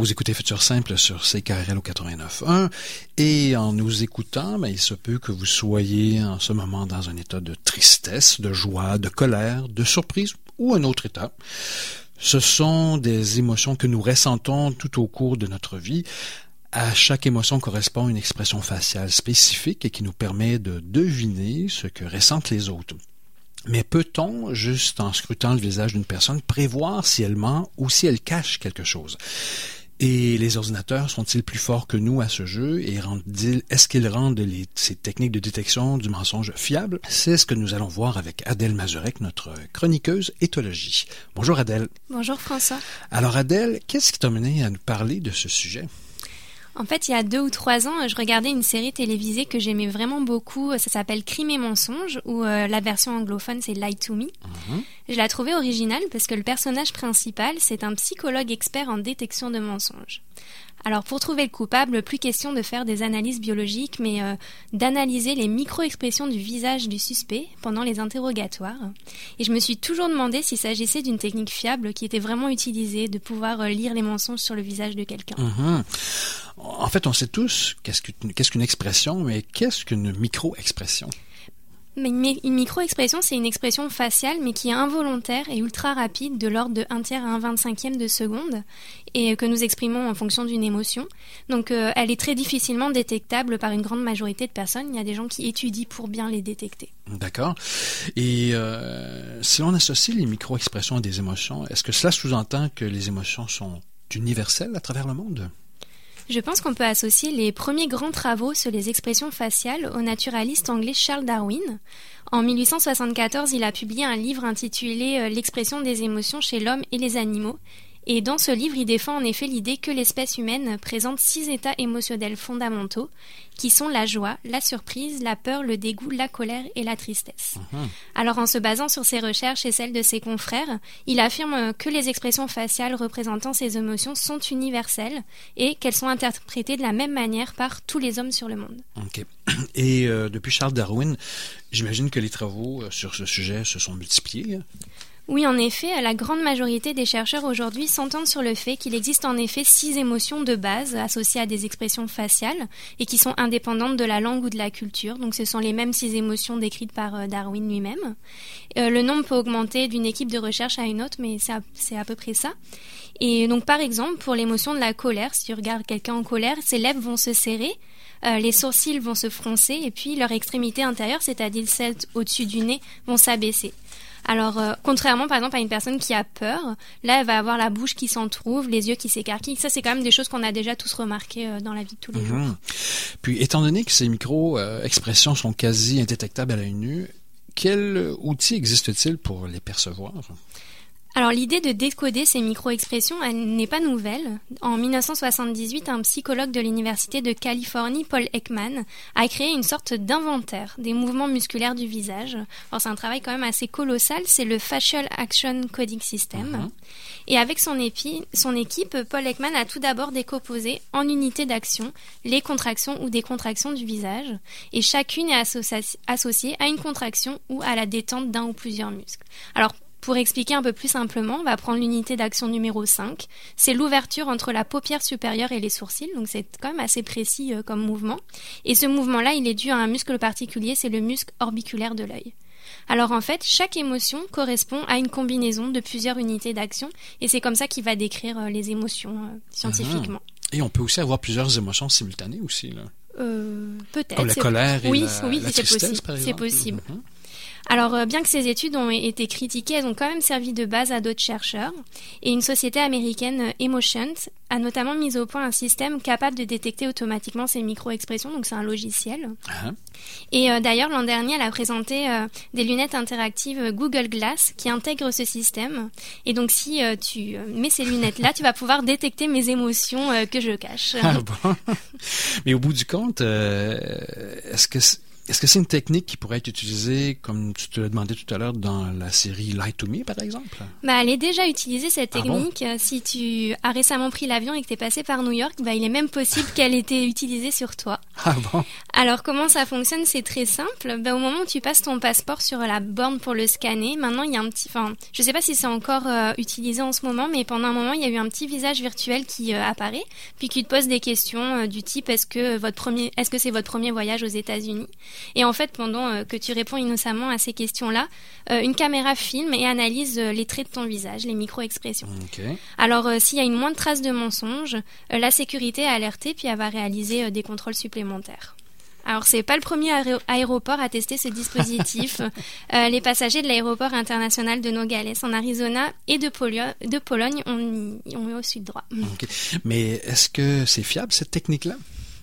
Vous écoutez Futur Simple sur CKRL au 89.1 et en nous écoutant, il se peut que vous soyez en ce moment dans un état de tristesse, de joie, de colère, de surprise ou un autre état. Ce sont des émotions que nous ressentons tout au cours de notre vie. À chaque émotion correspond une expression faciale spécifique et qui nous permet de deviner ce que ressentent les autres. Mais peut-on, juste en scrutant le visage d'une personne, prévoir si elle ment ou si elle cache quelque chose? Et les ordinateurs sont-ils plus forts que nous à ce jeu et est-ce qu'ils rendent ces techniques de détection du mensonge fiables? C'est ce que nous allons voir avec Adèle Mazurek, notre chroniqueuse éthologie. Bonjour Adèle. Bonjour François. Alors Adèle, qu'est-ce qui t'a mené à nous parler de ce sujet? En fait, il y a 2 ou 3 ans, je regardais une série télévisée que j'aimais vraiment beaucoup. Ça s'appelle Crime et mensonge, ou la version anglophone, c'est Lie to Me. Je la trouvais originale parce que le personnage principal, c'est un psychologue expert en détection de mensonges. Alors, pour trouver le coupable, plus question de faire des analyses biologiques, mais d'analyser les micro-expressions du visage du suspect pendant les interrogatoires. Et je me suis toujours demandé s'il s'agissait d'une technique fiable qui était vraiment utilisée, de pouvoir lire les mensonges sur le visage de quelqu'un. En fait, on sait tous qu'est-ce qu'une expression, mais qu'est-ce qu'une micro-expression? Mais une micro-expression, c'est une expression faciale, mais qui est involontaire et ultra rapide, de l'ordre de 1 tiers à 1/25e de seconde, et que nous exprimons en fonction d'une émotion. Donc, elle est très difficilement détectable par une grande majorité de personnes. Il y a des gens qui étudient pour bien les détecter. D'accord. Et si l'on associe les micro-expressions à des émotions, est-ce que cela sous-entend que les émotions sont universelles à travers le monde? Je pense qu'on peut associer les premiers grands travaux sur les expressions faciales au naturaliste anglais Charles Darwin. En 1874, il a publié un livre intitulé « L'expression des émotions chez l'homme et les animaux ». Et dans ce livre, il défend en effet l'idée que l'espèce humaine présente 6 états émotionnels fondamentaux, qui sont la joie, la surprise, la peur, le dégoût, la colère et la tristesse. Alors en se basant sur ses recherches et celles de ses confrères, il affirme que les expressions faciales représentant ces émotions sont universelles et qu'elles sont interprétées de la même manière par tous les hommes sur le monde. OK. Et depuis Charles Darwin, j'imagine que les travaux sur ce sujet se sont multipliés. Oui, en effet, la grande majorité des chercheurs aujourd'hui s'entendent sur le fait qu'il existe en effet 6 émotions de base associées à des expressions faciales et qui sont indépendantes de la langue ou de la culture. Donc ce sont les mêmes 6 émotions décrites par Darwin lui-même. Le nombre peut augmenter d'une équipe de recherche à une autre, mais c'est à peu près ça. Et donc par exemple, pour l'émotion de la colère, si tu regardes quelqu'un en colère, ses lèvres vont se serrer, les sourcils vont se froncer et puis leur extrémité intérieure, c'est-à-dire celle au-dessus du nez, vont s'abaisser. Alors, contrairement par exemple à une personne qui a peur, là elle va avoir la bouche qui s'entrouvre, les yeux qui s'écarquillent. Ça, c'est quand même des choses qu'on a déjà tous remarquées dans la vie de tous les jours. Puis, étant donné que ces micro-expressions sont quasi indétectables à l'œil nu, quel outil existe-t-il pour les percevoir? Alors l'idée de décoder ces micro-expressions, elle n'est pas nouvelle. En 1978, un psychologue de l'Université de Californie, Paul Ekman, a créé une sorte d'inventaire des mouvements musculaire du visage. Alors c'est un travail quand même assez colossal, c'est le Facial Action Coding System. Et avec son équipe, Paul Ekman a tout d'abord décomposé en unités d'action les contractions ou décontractions du visage. Et chacune est associée à une contraction ou à la détente d'un ou plusieurs muscles. Alors, pour expliquer un peu plus simplement, on va prendre l'unité d'action numéro 5. C'est l'ouverture entre la paupière supérieure et les sourcils, donc c'est quand même assez précis comme mouvement. Et ce mouvement-là, il est dû à un muscle particulier, c'est le muscle orbiculaire de l'œil. Alors en fait, chaque émotion correspond à une combinaison de plusieurs unités d'action, et c'est comme ça qu'il va décrire les émotions scientifiquement. Et on peut aussi avoir plusieurs émotions simultanées aussi, là. Peut-être. Comme la colère et la tristesse, par exemple. C'est possible. Alors, bien que ces études ont été critiquées, elles ont quand même servi de base à d'autres chercheurs. Et une société américaine, Emotions, a notamment mis au point un système capable de détecter automatiquement ces micro-expressions, donc c'est un logiciel. Et d'ailleurs, l'an dernier, elle a présenté des lunettes interactives Google Glass qui intègrent ce système. Et donc, si tu mets ces lunettes-là, tu vas pouvoir détecter mes émotions que je cache. Ah bon? Mais au bout du compte, est-ce que Est-ce que c'est une technique qui pourrait être utilisée, comme tu te l'as demandé tout à l'heure, dans la série Lie to Me, par exemple? Elle est déjà utilisée, cette technique. Bon? Si tu as récemment pris l'avion et que tu es passé par New York, il est même possible qu'elle ait été utilisée sur toi. Ah bon? Alors, comment ça fonctionne? C'est très simple. Au moment où tu passes ton passeport sur la borne pour le scanner, maintenant, il y a un petit... je sais pas si c'est encore utilisé en ce moment, mais pendant un moment, il y a eu un petit visage virtuel qui apparaît, puis qui te pose des questions du type est-ce que c'est votre premier voyage aux États-Unis? Et en fait, pendant que tu réponds innocemment à ces questions-là, une caméra filme et analyse les traits de ton visage, les micro-expressions. Okay. Alors, s'il y a une moindre trace de mensonge, la sécurité est alertée, puis elle va réaliser des contrôles supplémentaires. Alors, c'est pas le premier aéroport à tester ce dispositif. Les passagers de l'aéroport international de Nogales, en Arizona, et de Pologne ont eu aussi le droit. Okay. Mais est-ce que c'est fiable, cette technique-là?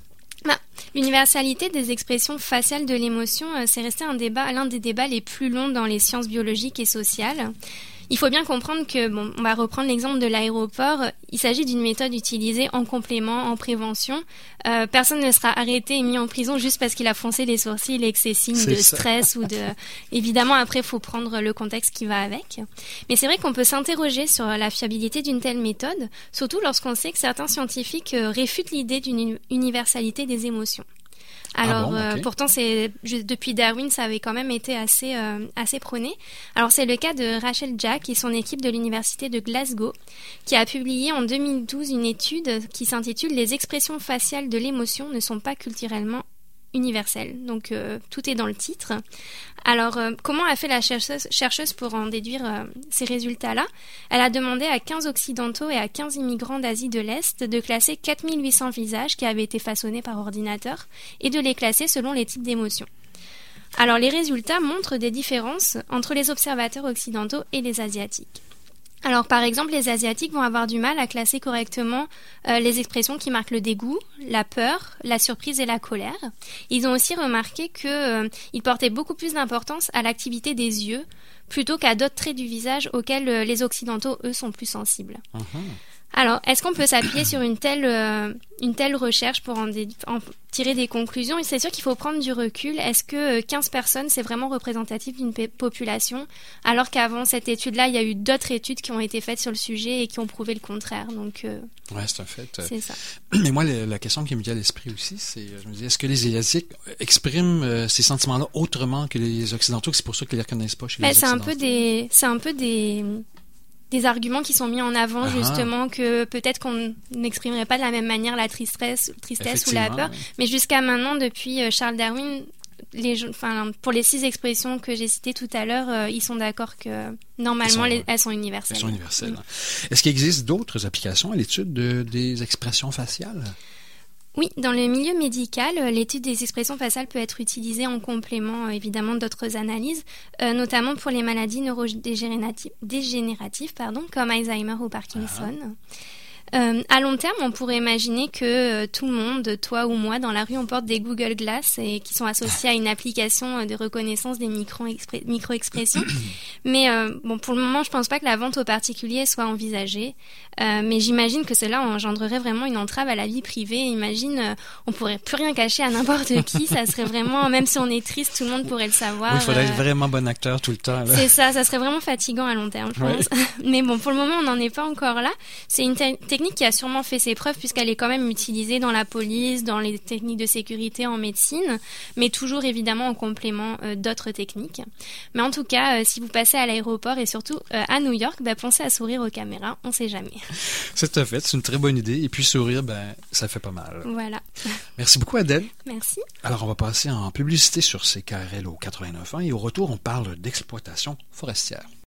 L'universalité des expressions faciales de l'émotion, c'est resté l'un des débats les plus longs dans les sciences biologiques et sociales. Il faut bien comprendre que, on va reprendre l'exemple de l'aéroport, il s'agit d'une méthode utilisée en complément, en prévention. Personne ne sera arrêté et mis en prison juste parce qu'il a froncé les sourcils et que c'est signe de stress ou de... Évidemment, après, il faut prendre le contexte qui va avec. Mais c'est vrai qu'on peut s'interroger sur la fiabilité d'une telle méthode, surtout lorsqu'on sait que certains scientifiques réfutent l'idée d'une universalité des émotions. Alors, pourtant, depuis Darwin, ça avait quand même été assez prôné. Alors, c'est le cas de Rachel Jack et son équipe de l'université de Glasgow, qui a publié en 2012 une étude qui s'intitule « Les expressions faciales de l'émotion ne sont pas culturellement universelle. Donc, tout est dans le titre. Alors, comment a fait la chercheuse pour en déduire ces résultats-là? Elle a demandé à 15 occidentaux et à 15 immigrants d'Asie de l'Est de classer 4800 visages qui avaient été façonnés par ordinateur et de les classer selon les types d'émotions. Alors, les résultats montrent des différences entre les observateurs occidentaux et les asiatiques. Alors, par exemple, les Asiatiques vont avoir du mal à classer correctement les expressions qui marquent le dégoût, la peur, la surprise et la colère. Ils ont aussi remarqué qu'ils portaient beaucoup plus d'importance à l'activité des yeux plutôt qu'à d'autres traits du visage auxquels les Occidentaux, eux, sont plus sensibles. Alors, est-ce qu'on peut s'appuyer sur une telle recherche pour en tirer des conclusions? Et c'est sûr qu'il faut prendre du recul. Est-ce que 15 personnes, c'est vraiment représentatif d'une population? Alors qu'avant cette étude-là, il y a eu d'autres études qui ont été faites sur le sujet et qui ont prouvé le contraire. Donc, ouais, c'est un fait. C'est ça. Mais moi, la question qui me vient à l'esprit aussi, c'est, je me dis, est-ce que les Asiatiques expriment ces sentiments-là autrement que les Occidentaux? C'est pour ça qu'ils les reconnaissent pas chez les Occidentaux. C'est un peu des arguments qui sont mis en avant, justement, que peut-être qu'on n'exprimerait pas de la même manière la tristesse ou la peur. Oui. Mais jusqu'à maintenant, depuis Charles Darwin, pour les 6 expressions que j'ai citées tout à l'heure, ils sont d'accord que normalement, elles sont universelles. Elles sont universelles. Est-ce qu'il existe d'autres applications à l'étude des expressions faciales? Oui, dans le milieu médical, l'étude des expressions faciales peut être utilisée en complément, évidemment, d'autres analyses, notamment pour les maladies neurodégénératives, comme Alzheimer ou Parkinson. À long terme, on pourrait imaginer que tout le monde, toi ou moi, dans la rue, on porte des Google Glass et qui sont associés à une application de reconnaissance des micro-expressions. Mais pour le moment, je pense pas que la vente aux particuliers soit envisagée. Mais j'imagine que cela engendrerait vraiment une entrave à la vie privée. Imagine, on pourrait plus rien cacher à n'importe qui. Ça serait vraiment, même si on est triste, tout le monde pourrait le savoir. Oui, il faudrait être vraiment bon acteur tout le temps. Là. C'est ça serait vraiment fatigant à long terme, je pense. Mais bon, pour le moment, on n'en est pas encore là. C'est une technique qui a sûrement fait ses preuves puisqu'elle est quand même utilisée dans la police, dans les techniques de sécurité en médecine, mais toujours évidemment en complément d'autres techniques. Mais en tout cas, si vous passez à l'aéroport et surtout à New York, pensez à sourire aux caméras, on sait jamais. C'est un fait, c'est une très bonne idée. Et puis sourire, ça fait pas mal. Voilà. Merci beaucoup Adèle. Merci. Alors on va passer en publicité sur CKRL au 89.1 et au retour on parle d'exploitation forestière.